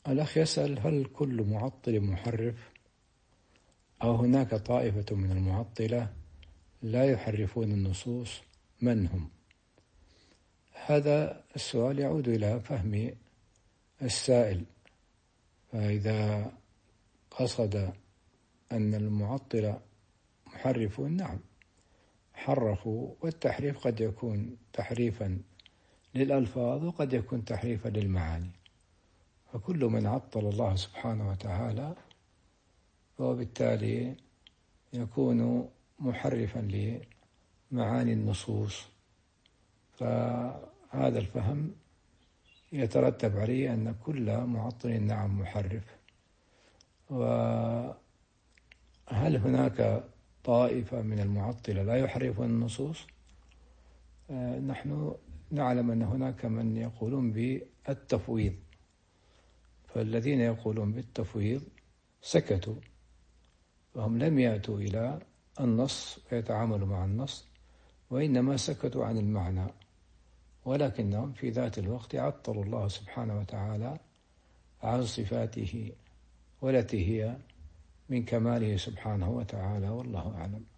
الأخ يسأل: هل كل معطل محرف، أو هناك طائفة من المعطلة لا يحرفون النصوص؟ من هم؟ هذا السؤال يعود إلى فهم السائل، فإذا قصد أن المعطلة محرفون، نعم حرفوا، والتحريف قد يكون تحريفا للألفاظ وقد يكون تحريفا للمعاني، فكل من عطل الله سبحانه وتعالى وبالتالي يكون محرفا لمعاني النصوص، فهذا الفهم يترتب عليه أن كل معطل نعم محرف. وهل هناك طائفة من المعطلة لا يحرفون النصوص؟ نحن نعلم أن هناك من يقولون بالتفويض، فالذين يقولون بالتفويض سكتوا، فهم لم يأتوا إلى النص ويتعاملوا مع النص، وإنما سكتوا عن المعنى، ولكنهم في ذات الوقت عطلوا الله سبحانه وتعالى عن صفاته والتي هي من كماله سبحانه وتعالى، والله أعلم.